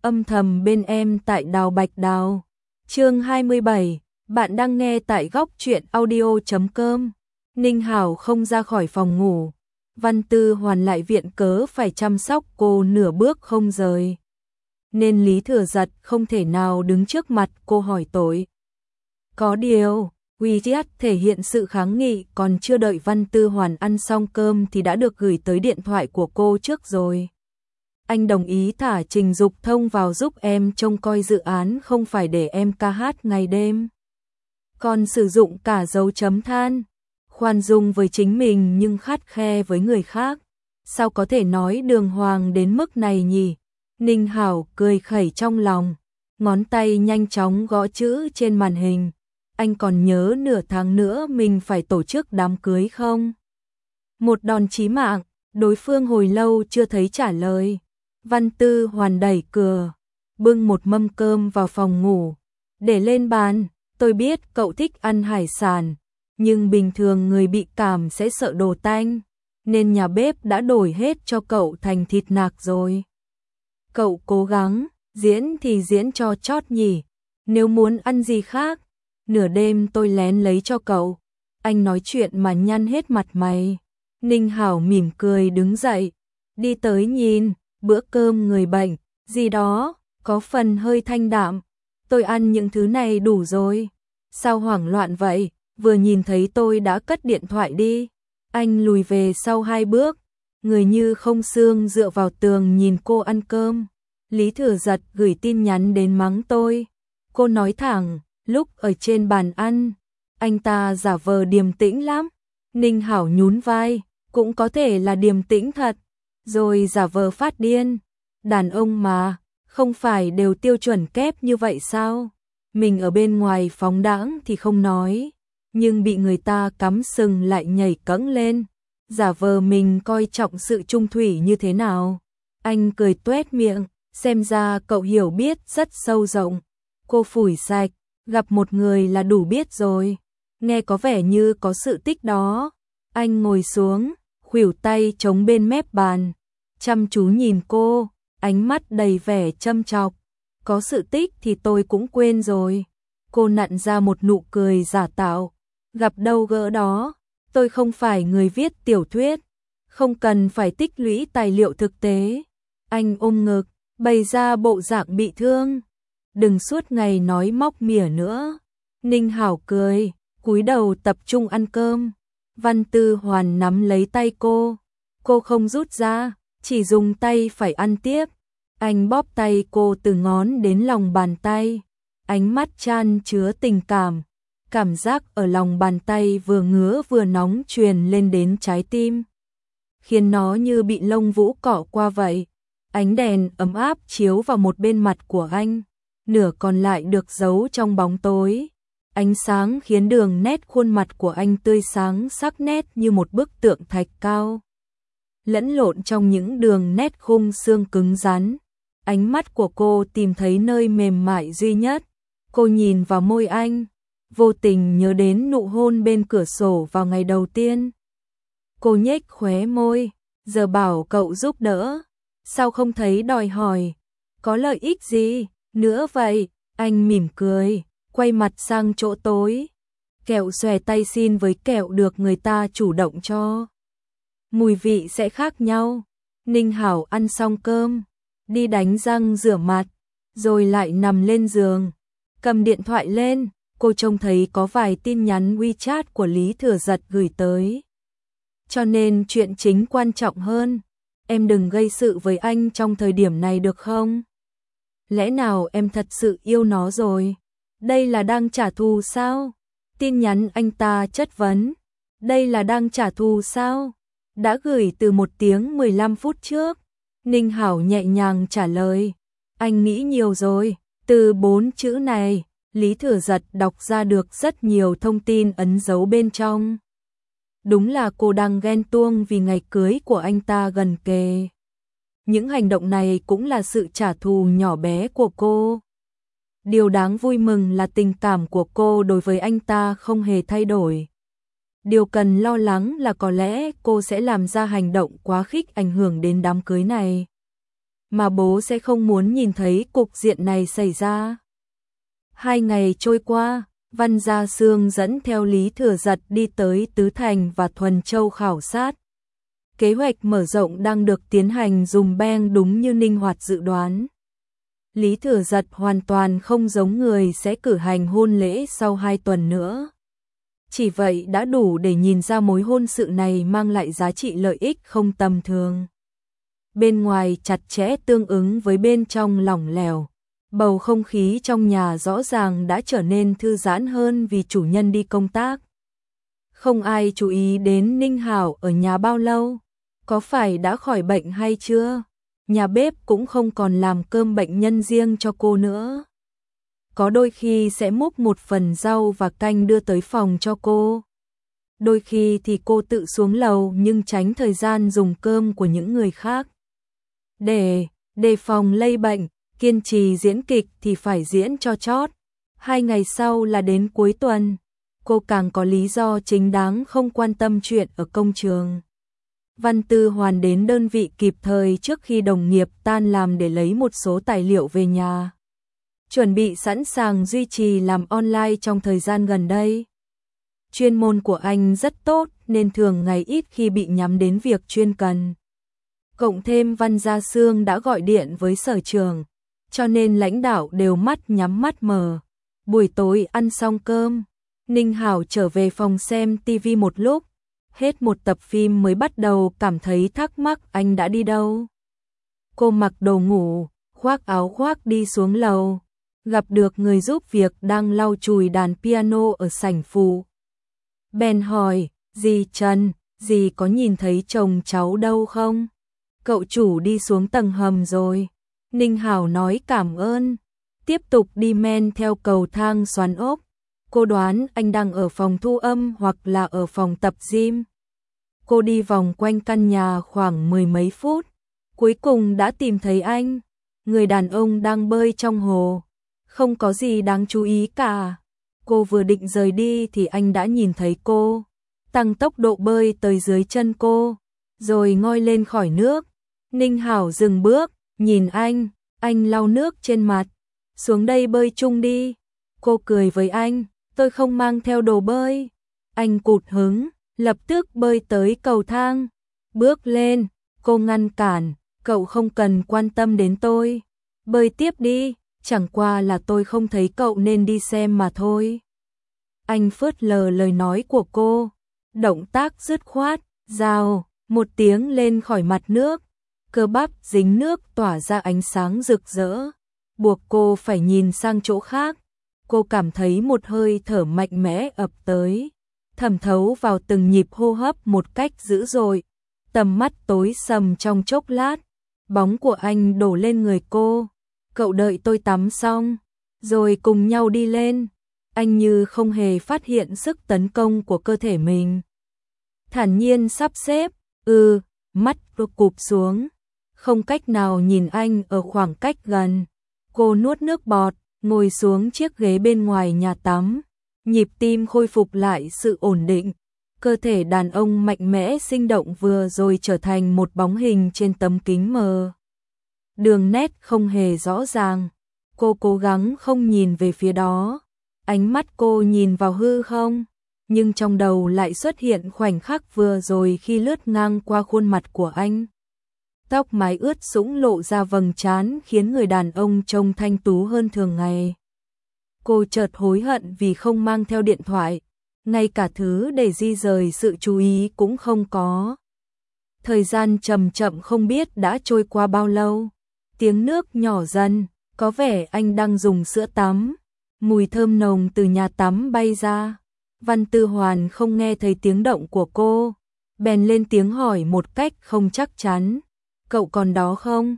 âm thầm bên em tại Đào Bạch Đào. Chương 27, bạn đang nghe tại góc truyện audio.com. Ninh Hảo không ra khỏi phòng ngủ. Văn Tư Hoàn lại viện cớ phải chăm sóc cô nửa bước không rời. Nên Lý Thừa Giật không thể nào đứng trước mặt cô hỏi tội. Có điều, WeChat thể hiện sự kháng nghị, còn chưa đợi Văn Tư Hoàn ăn xong cơm thì đã được gửi tới điện thoại của cô trước rồi. Anh đồng ý thả Trình Dục Thông vào giúp em trông coi dự án, không phải để em ca hát ngày đêm. Còn sử dụng cả dấu chấm than. Khoan dung với chính mình nhưng khắt khe với người khác. Sao có thể nói đường hoàng đến mức này nhỉ? Ninh Hảo cười khẩy trong lòng. Ngón tay nhanh chóng gõ chữ trên màn hình. Anh còn nhớ nửa tháng nữa mình phải tổ chức đám cưới không? Một đòn chí mạng, đối phương hồi lâu chưa thấy trả lời. Văn Tư Hoàn đẩy cửa, bưng một mâm cơm vào phòng ngủ, để lên bàn. Tôi biết cậu thích ăn hải sản, nhưng bình thường người bị cảm sẽ sợ đồ tanh, nên nhà bếp đã đổi hết cho cậu thành thịt nạc rồi. Cậu cố gắng, diễn thì diễn cho chót nhỉ, nếu muốn ăn gì khác, nửa đêm tôi lén lấy cho cậu. Anh nói chuyện mà nhăn hết mặt mày. Ninh Hảo mỉm cười đứng dậy, đi tới nhìn, bữa cơm người bệnh, gì đó, có phần hơi thanh đạm. Tôi ăn những thứ này đủ rồi. Sao hoảng loạn vậy, vừa nhìn thấy tôi đã cất điện thoại đi. Anh lùi về sau 2 bước, người như không xương dựa vào tường nhìn cô ăn cơm. Lý Thừa Giật gửi tin nhắn đến mắng tôi. Cô nói thẳng, lúc ở trên bàn ăn, anh ta giả vờ điềm tĩnh lắm. Ninh Hảo nhún vai, cũng có thể là điềm tĩnh thật, rồi giả vờ phát điên. Đàn ông mà, không phải đều tiêu chuẩn kép như vậy sao? Mình ở bên ngoài phóng đãng thì không nói, nhưng bị người ta cắm sừng lại nhảy cẫng lên, giả vờ mình coi trọng sự chung thủy như thế nào. Anh cười tuét miệng, xem ra cậu hiểu biết rất sâu rộng. Cô phủi sạch, gặp một người là đủ biết rồi. Nghe có vẻ như có sự tích đó. Anh ngồi xuống, khuỷu tay chống bên mép bàn, chăm chú nhìn cô, ánh mắt đầy vẻ châm chọc. Có sự tích thì tôi cũng quên rồi. Cô nặn ra một nụ cười giả tạo. Gặp đâu gỡ đó, tôi không phải người viết tiểu thuyết, không cần phải tích lũy tài liệu thực tế. Anh ôm ngực, bày ra bộ dạng bị thương. Đừng suốt ngày nói móc mỉa nữa. Ninh Hảo cười, cúi đầu tập trung ăn cơm. Văn Tư Hoàn nắm lấy tay cô không rút ra, chỉ dùng tay phải ăn tiếp. Anh bóp tay cô từ ngón đến lòng bàn tay, ánh mắt chan chứa tình cảm. Cảm giác ở lòng bàn tay vừa ngứa vừa nóng truyền lên đến trái tim, khiến nó như bị lông vũ cọ qua vậy. Ánh đèn ấm áp chiếu vào một bên mặt của anh, nửa còn lại được giấu trong bóng tối. Ánh sáng khiến đường nét khuôn mặt của anh tươi sáng sắc nét như một bức tượng thạch cao, lẫn lộn trong những đường nét khung xương cứng rắn. Ánh mắt của cô tìm thấy nơi mềm mại duy nhất. Cô nhìn vào môi anh, vô tình nhớ đến nụ hôn bên cửa sổ vào ngày đầu tiên. Cô nhếch khóe môi, giờ bảo cậu giúp đỡ, sao không thấy đòi hỏi, có lợi ích gì nữa vậy? Anh mỉm cười, quay mặt sang chỗ tối. Kẹo xòe tay xin với kẹo được người ta chủ động cho, mùi vị sẽ khác nhau. Ninh Hảo ăn xong cơm, đi đánh răng rửa mặt, rồi lại nằm lên giường. Cầm điện thoại lên, cô trông thấy có vài tin nhắn WeChat của Lý Thừa Giật gửi tới. Cho nên chuyện chính quan trọng hơn. Em đừng gây sự với anh trong thời điểm này được không? Lẽ nào em thật sự yêu nó rồi? Đây là đang trả thù sao? Tin nhắn anh ta chất vấn. Đây là đang trả thù sao? Đã gửi từ 1 tiếng 15 phút trước. Ninh Hảo nhẹ nhàng trả lời. Anh nghĩ nhiều rồi. Từ 4 chữ này, Lý Thừa Giật đọc ra được rất nhiều thông tin ẩn giấu bên trong. Đúng là cô đang ghen tuông vì ngày cưới của anh ta gần kề. Những hành động này cũng là sự trả thù nhỏ bé của cô. Điều đáng vui mừng là tình cảm của cô đối với anh ta không hề thay đổi. Điều cần lo lắng là có lẽ cô sẽ làm ra hành động quá khích ảnh hưởng đến đám cưới này. mà bố sẽ không muốn nhìn thấy cục diện này xảy ra. 2 ngày trôi qua, Văn Gia Sương dẫn theo Lý Thừa Giật đi tới Tứ Thành và Thuần Châu khảo sát. Kế hoạch mở rộng đang được tiến hành dùng beng đúng như Ninh Hoạt dự đoán. Lý Thừa Giật hoàn toàn không giống người sẽ cử hành hôn lễ sau 2 tuần nữa. Chỉ vậy đã đủ để nhìn ra mối hôn sự này mang lại giá trị lợi ích không tầm thường. Bên ngoài chặt chẽ tương ứng với bên trong lỏng lẻo. Bầu không khí trong nhà rõ ràng đã trở nên thư giãn hơn vì chủ nhân đi công tác. Không ai chú ý đến Ninh Hảo ở nhà bao lâu, có phải đã khỏi bệnh hay chưa? Nhà bếp cũng không còn làm cơm bệnh nhân riêng cho cô nữa. Có đôi khi sẽ múc một phần rau và canh đưa tới phòng cho cô. Đôi khi thì cô tự xuống lầu nhưng tránh thời gian dùng cơm của những người khác. Để đề phòng lây bệnh, kiên trì diễn kịch thì phải diễn cho chót. 2 ngày sau là đến cuối tuần, cô càng có lý do chính đáng không quan tâm chuyện ở công trường. Văn Tư Hoàn đến đơn vị kịp thời trước khi đồng nghiệp tan làm để lấy một số tài liệu về nhà. Chuẩn bị sẵn sàng duy trì làm online trong thời gian gần đây. Chuyên môn của anh rất tốt nên thường ngày ít khi bị nhắm đến việc chuyên cần. Cộng thêm Văn Gia Sương đã gọi điện với sở trường, cho nên lãnh đạo đều mắt nhắm mắt mở. Buổi tối ăn xong cơm, Ninh Hảo trở về phòng xem TV một lúc. Hết một tập phim mới bắt đầu cảm thấy thắc mắc anh đã đi đâu. Cô mặc đồ ngủ, khoác áo khoác đi xuống lầu, gặp được người giúp việc đang lau chùi đàn piano ở sảnh phụ. Bèn hỏi, dì Trần, dì có nhìn thấy chồng cháu đâu không? Cậu chủ đi xuống tầng hầm rồi. Ninh Hảo nói cảm ơn, tiếp tục đi men theo cầu thang xoắn ốc. Cô đoán anh đang ở phòng thu âm hoặc là ở phòng tập gym. Cô đi vòng quanh căn nhà khoảng 10 mấy phút, cuối cùng đã tìm thấy anh. Người đàn ông đang bơi trong hồ, không có gì đáng chú ý cả. Cô vừa định rời đi thì anh đã nhìn thấy cô, tăng tốc độ bơi tới dưới chân cô, rồi ngoi lên khỏi nước. Ninh Hảo dừng bước, nhìn anh lau nước trên mặt. Xuống đây bơi chung đi. Cô cười với anh, tôi không mang theo đồ bơi. Anh cụt hứng, lập tức bơi tới cầu thang. Bước lên, cô ngăn cản, cậu không cần quan tâm đến tôi. Bơi tiếp đi, chẳng qua là tôi không thấy cậu nên đi xem mà thôi. Anh phớt lờ lời nói của cô, động tác dứt khoát, rào, một tiếng lên khỏi mặt nước. Cơ bắp dính nước tỏa ra ánh sáng rực rỡ, buộc cô phải nhìn sang chỗ khác. Cô cảm thấy một hơi thở mạnh mẽ ập tới, thẩm thấu vào từng nhịp hô hấp một cách dữ dội. Tầm mắt tối sầm trong chốc lát, bóng của anh đổ lên người cô. Cậu đợi tôi tắm xong, rồi cùng nhau đi lên. Anh như không hề phát hiện sức tấn công của cơ thể mình. Thản nhiên sắp xếp, mắt cô cụp xuống, không cách nào nhìn anh ở khoảng cách gần. Cô nuốt nước bọt, ngồi xuống chiếc ghế bên ngoài nhà tắm. Nhịp tim khôi phục lại sự ổn định. Cơ thể đàn ông mạnh mẽ sinh động vừa rồi trở thành một bóng hình trên tấm kính mờ. Đường nét không hề rõ ràng. Cô cố gắng không nhìn về phía đó. Ánh mắt cô nhìn vào hư không, nhưng trong đầu lại xuất hiện khoảnh khắc vừa rồi khi lướt ngang qua khuôn mặt của anh. Tóc mái ướt sũng lộ ra vầng trán khiến người đàn ông trông thanh tú hơn thường ngày. Cô chợt hối hận vì không mang theo điện thoại, ngay cả thứ để di rời sự chú ý cũng không có. Thời gian chậm chậm không biết đã trôi qua bao lâu. Tiếng nước nhỏ dần, có vẻ anh đang dùng sữa tắm. Mùi thơm nồng từ nhà tắm bay ra. Văn Tư Hoàn không nghe thấy tiếng động của cô, bèn lên tiếng hỏi một cách không chắc chắn. Cậu còn đó không?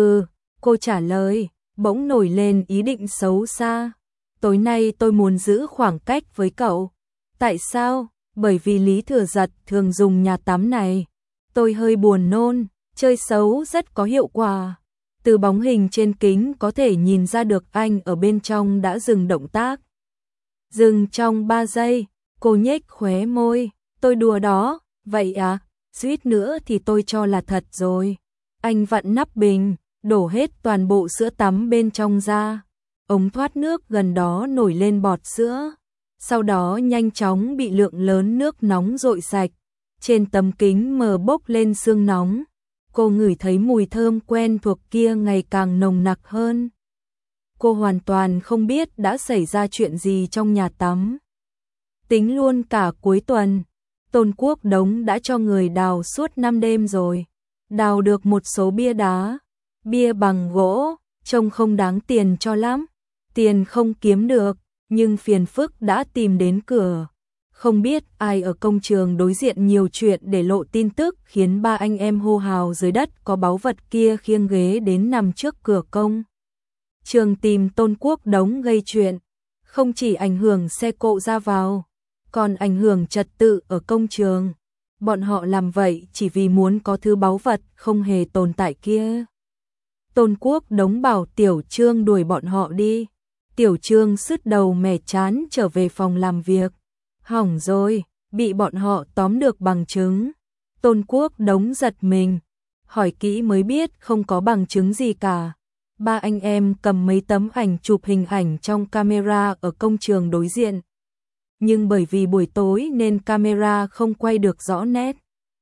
Cô trả lời, bỗng nổi lên ý định xấu xa. Tối nay tôi muốn giữ khoảng cách với cậu. Tại sao? Bởi vì Lý Thừa Giật thường dùng nhà tắm này. Tôi hơi buồn nôn, chơi xấu rất có hiệu quả. Từ bóng hình trên kính có thể nhìn ra được anh ở bên trong đã dừng động tác. Dừng trong 3 giây, cô nhếch khóe môi. Tôi đùa đó, vậy à? Suýt nữa thì tôi cho là thật rồi. Anh vặn nắp bình, đổ hết toàn bộ sữa tắm bên trong ra. Ống thoát nước gần đó nổi lên bọt sữa, sau đó nhanh chóng bị lượng lớn nước nóng dội sạch. Trên tấm kính mờ bốc lên sương nóng. Cô ngửi thấy mùi thơm quen thuộc kia ngày càng nồng nặc hơn. Cô hoàn toàn không biết đã xảy ra chuyện gì trong nhà tắm. Tính luôn cả cuối tuần, Tôn Quốc Đống đã cho người đào suốt 5 đêm rồi. Đào được một số bia đá, bia bằng gỗ, trông không đáng tiền cho lắm. Tiền không kiếm được, nhưng phiền phức đã tìm đến cửa. Không biết ai ở công trường đối diện nhiều chuyện để lộ tin tức khiến ba anh em hô hào dưới đất có báu vật kia khiêng ghế đến nằm trước cửa công trường tìm Tôn Quốc Đống gây chuyện. Không chỉ ảnh hưởng xe cộ ra vào, còn ảnh hưởng trật tự ở công trường. Bọn họ làm vậy chỉ vì muốn có thứ báu vật không hề tồn tại kia. Tôn Quốc Đống bảo Tiểu Trương đuổi bọn họ đi. Tiểu Trương sứt đầu mẻ chán trở về phòng làm việc. Hỏng rồi, bị bọn họ tóm được bằng chứng. Tôn Quốc Đống giật mình, hỏi kỹ mới biết không có bằng chứng gì cả. Ba anh em cầm mấy tấm ảnh chụp hình ảnh trong camera ở công trường đối diện. Nhưng bởi vì buổi tối nên camera không quay được rõ nét.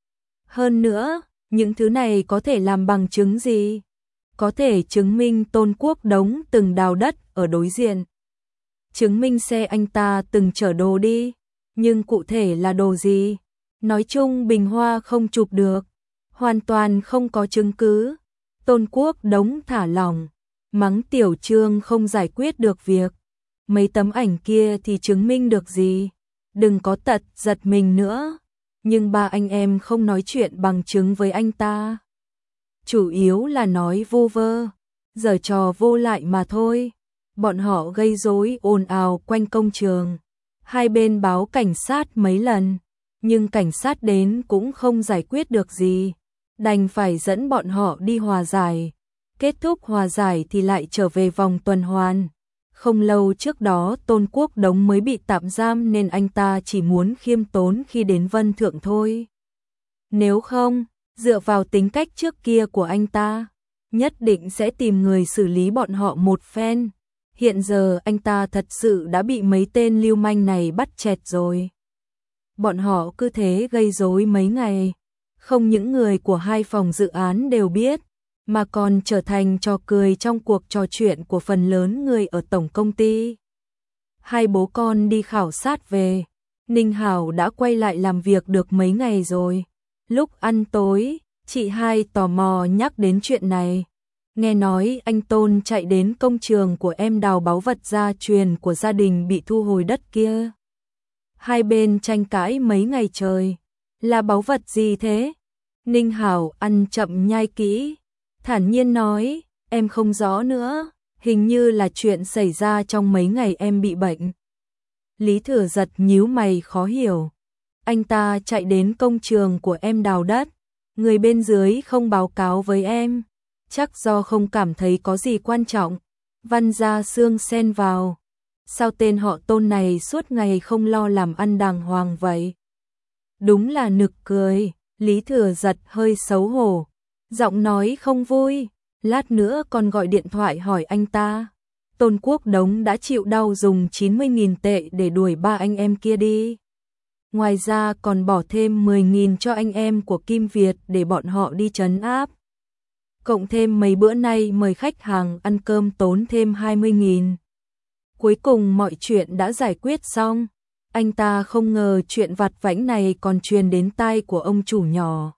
Hơn nữa, những thứ này có thể làm bằng chứng gì? Có thể chứng minh Tôn Quốc Đống từng đào đất ở đối diện. Chứng minh xe anh ta từng chở đồ đi. Nhưng cụ thể là đồ gì? Nói chung bình hoa không chụp được. Hoàn toàn không có chứng cứ. Tôn Quốc Đống thả lỏng, mắng Tiểu Trương không giải quyết được việc. Mấy tấm ảnh kia thì chứng minh được gì? Đừng có tật giật mình nữa. Nhưng ba anh em không nói chuyện bằng chứng với anh ta. Chủ yếu là nói vô vơ, giở trò vô lại mà thôi. Bọn họ gây rối ồn ào quanh công trường. Hai bên báo cảnh sát mấy lần, nhưng cảnh sát đến cũng không giải quyết được gì. Đành phải dẫn bọn họ đi hòa giải. Kết thúc hòa giải thì lại trở về vòng tuần hoàn. Không lâu trước đó Tôn Quốc Đống mới bị tạm giam nên anh ta chỉ muốn khiêm tốn khi đến Vân Thượng thôi. Nếu không, dựa vào tính cách trước kia của anh ta, nhất định sẽ tìm người xử lý bọn họ một phen. Hiện giờ anh ta thật sự đã bị mấy tên lưu manh này bắt chẹt rồi. Bọn họ cứ thế gây rối mấy ngày. Không những người của hai phòng dự án đều biết, mà còn trở thành trò cười trong cuộc trò chuyện của phần lớn người ở tổng công ty. Hai bố con đi khảo sát về, Ninh Hảo đã quay lại làm việc được mấy ngày rồi. Lúc ăn tối, chị hai tò mò nhắc đến chuyện này. Nghe nói anh Tôn chạy đến công trường của em đào báu vật gia truyền của gia đình bị thu hồi đất kia. Hai bên tranh cãi mấy ngày trời. Là báu vật gì thế? Ninh Hảo ăn chậm nhai kỹ, thản nhiên nói, em không rõ nữa, hình như là chuyện xảy ra trong mấy ngày em bị bệnh. Lý Thừa Giật nhíu mày khó hiểu. Anh ta chạy đến công trường của em đào đất, người bên dưới không báo cáo với em, chắc do không cảm thấy có gì quan trọng. Văn Gia Sương xen vào, sao tên họ Tôn này suốt ngày không lo làm ăn đàng hoàng vậy? Đúng là nực cười. Lý Thừa Giật hơi xấu hổ, giọng nói không vui, lát nữa còn gọi điện thoại hỏi anh ta. Tôn Quốc Đống đã chịu đau dùng 90.000 tệ để đuổi ba anh em kia đi. Ngoài ra còn bỏ thêm 10.000 cho anh em của Kim Việt để bọn họ đi trấn áp. Cộng thêm mấy bữa nay mời khách hàng ăn cơm tốn thêm 20.000. Cuối cùng mọi chuyện đã giải quyết xong. Anh ta không ngờ chuyện vặt vãnh này còn truyền đến tai của ông chủ nhỏ.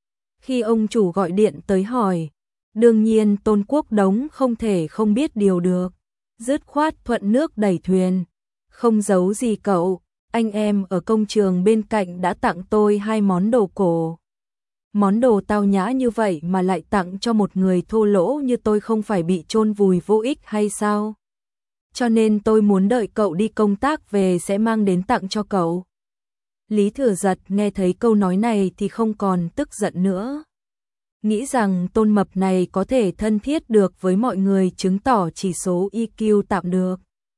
Khi ông chủ gọi điện tới hỏi, đương nhiên Tôn Quốc Đống không thể không biết điều được. Dứt khoát thuận nước đẩy thuyền. Không giấu gì cậu, anh em ở công trường bên cạnh đã tặng tôi 2 món đồ cổ. Món đồ tao nhã như vậy mà lại tặng cho một người thô lỗ như tôi không phải bị chôn vùi vô ích hay sao? Cho nên tôi muốn đợi cậu đi công tác về sẽ mang đến tặng cho cậu. Lý Thừa Giật nghe thấy câu nói này thì không còn tức giận nữa. Nghĩ rằng Tôn Mập này có thể thân thiết được với mọi người chứng tỏ chỉ số EQ tạm được.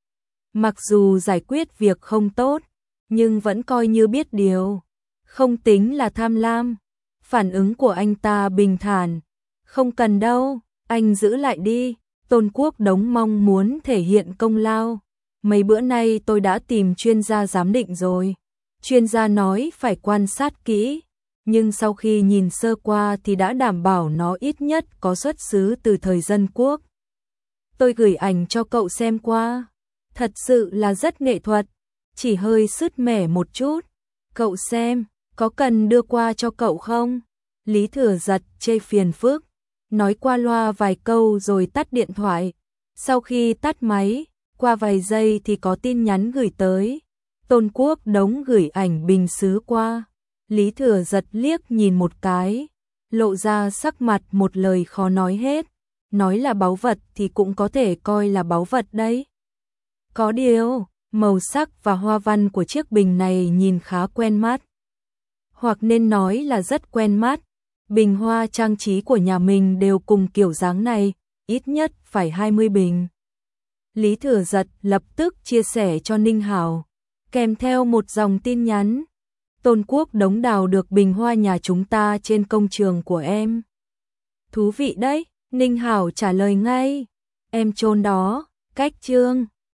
Mặc dù giải quyết việc không tốt, nhưng vẫn coi như biết điều. Không tính là tham lam. Phản ứng của anh ta bình thản. Không cần đâu, Anh giữ lại đi, Tôn Quốc Đống mong muốn thể hiện công lao. Mấy bữa nay tôi đã tìm chuyên gia giám định rồi. Chuyên gia nói phải quan sát kỹ, nhưng sau khi nhìn sơ qua thì đã đảm bảo nó ít nhất có xuất xứ từ thời Dân Quốc. Tôi gửi ảnh cho cậu xem qua. Thật sự là rất nghệ thuật, chỉ hơi sứt mẻ một chút. Cậu xem, có cần đưa qua cho cậu không? Lý Thừa Giật chê phiền phức, nói qua loa vài câu rồi tắt điện thoại. Sau khi tắt máy, qua vài giây thì có tin nhắn gửi tới. Tôn Quốc Đống gửi ảnh bình sứ qua. Lý Thừa Giật liếc nhìn một cái, lộ ra sắc mặt một lời khó nói hết. Nói là báu vật thì cũng có thể coi là báu vật đấy. Có điều, màu sắc và hoa văn của chiếc bình này nhìn khá quen mắt. Hoặc nên nói là rất quen mắt. Bình hoa trang trí của nhà mình đều cùng kiểu dáng này, ít nhất phải 20 bình. Lý Thừa Giật lập tức chia sẻ cho Ninh Hảo, kèm theo một dòng tin nhắn. Tôn Quốc Đống đào được bình hoa nhà chúng ta trên công trường của em. Thú vị đấy, Ninh Hảo trả lời ngay. Em chôn đó, cách chương.